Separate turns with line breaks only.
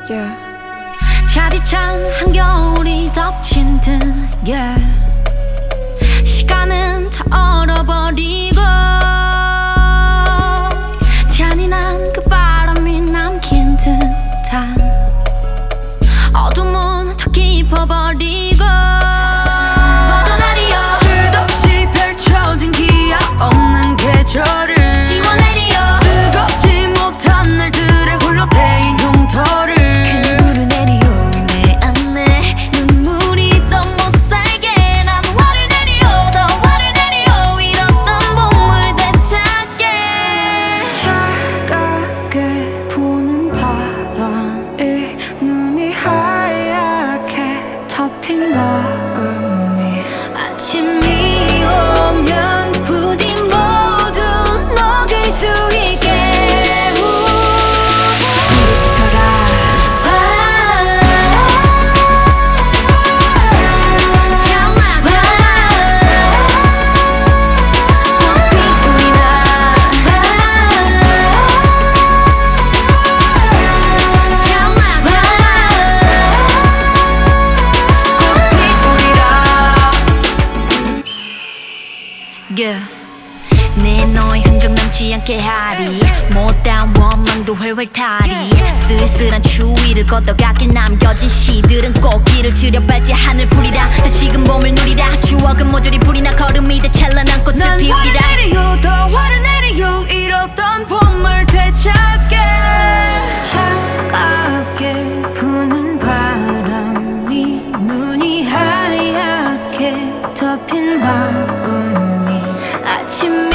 yeah. 차디찬 한겨울이 덮친 듯 yeah. 시간은 다 얼어버리고 잔인한 그 바람이 남긴 듯한 어둠은 더 깊어버리고 벗어나리요
끝없이 펼쳐진 기약 없는 계절을
지워내리요
뜨겁지 못한 날들의 홀로 데인 흉터를
눈물을 내리요 내 안에 눈물이 더 못살게 난 화를 내리요 더 화를 내리요 잃었던 봄을 되찾게 차갑게 부는 바람이 눈이 하얗게 덮인 마음이
아침이 오면 부디 모두 녹일 수 있게 불을 지펴라
yeah. 내 너의 흔적 남지 않게 하리 못다운 원망도 훨훨 타리 쓸쓸한 추위를 걷어가길 남겨진 시들은 꽃길을 지려밟지 하늘 풀이라 다시금 봄을 누리라 추억은 모조리 불이 나 걸음이 돼 찬란한 꽃을
난
피우리라
화를 내리요 더 화를 내리요 잃었던 봄을 되찾게 차갑게 부는 바람이 눈이 하얗게 덮인 마음이
아침이